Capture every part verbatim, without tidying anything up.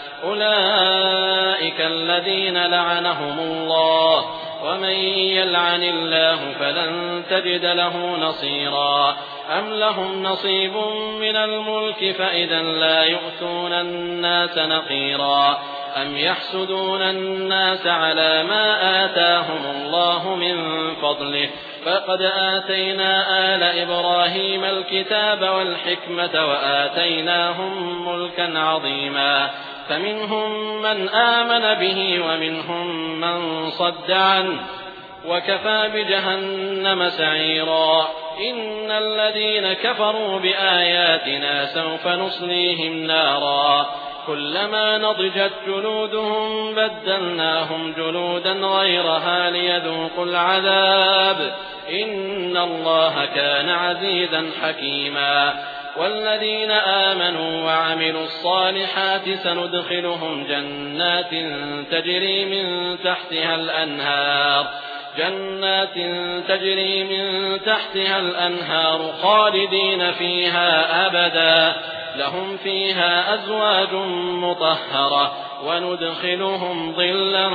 أولئك الذين لعنهم الله ومن يلعن الله فلن تجد له نصيرا أم لهم نصيب من الملك فإذا لا يؤتون الناس نقيرا أم يحسدون الناس على ما آتاهم الله من فضله فقد آتينا آل إبراهيم الكتاب والحكمة وآتيناهم ملكا عظيما فمنهم من آمن به ومنهم من صد عنه وكفى بجهنم سعيرا إن الذين كفروا بآياتنا سوف نصليهم نارا كلما نضجت جلودهم بدلناهم جلودا غيرها ليذوقوا العذاب إن الله كان عزيزا حكيما والذين آمنوا وعملوا الصالحات سندخلهم جنات تجري من تحتها الأنهار جنات تجري من تحتها الأنهار خالدين فيها أبدا لهم فيها أزواج مطهرة وندخلهم ظلا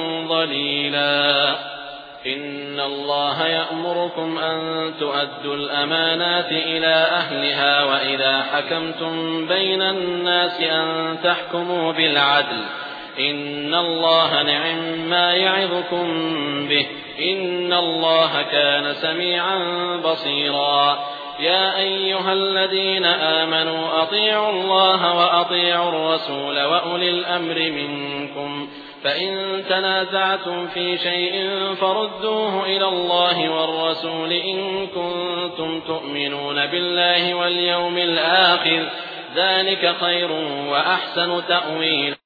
ظليلا إن الله يأمركم أن تؤدوا الأمانات إلى أهلها وإذا حكمتم بين الناس أن تحكموا بالعدل إن الله نعم ما يعظكم به إن الله كان سميعا بصيرا يا أيها الذين آمنوا أطيعوا الله وأطيعوا الرسول وأولي الأمر منكم فإن تنازعتم في شيء فردوه إلى الله والرسول إن كنتم تؤمنون بالله واليوم الآخر ذلك خير وأحسن تأويلا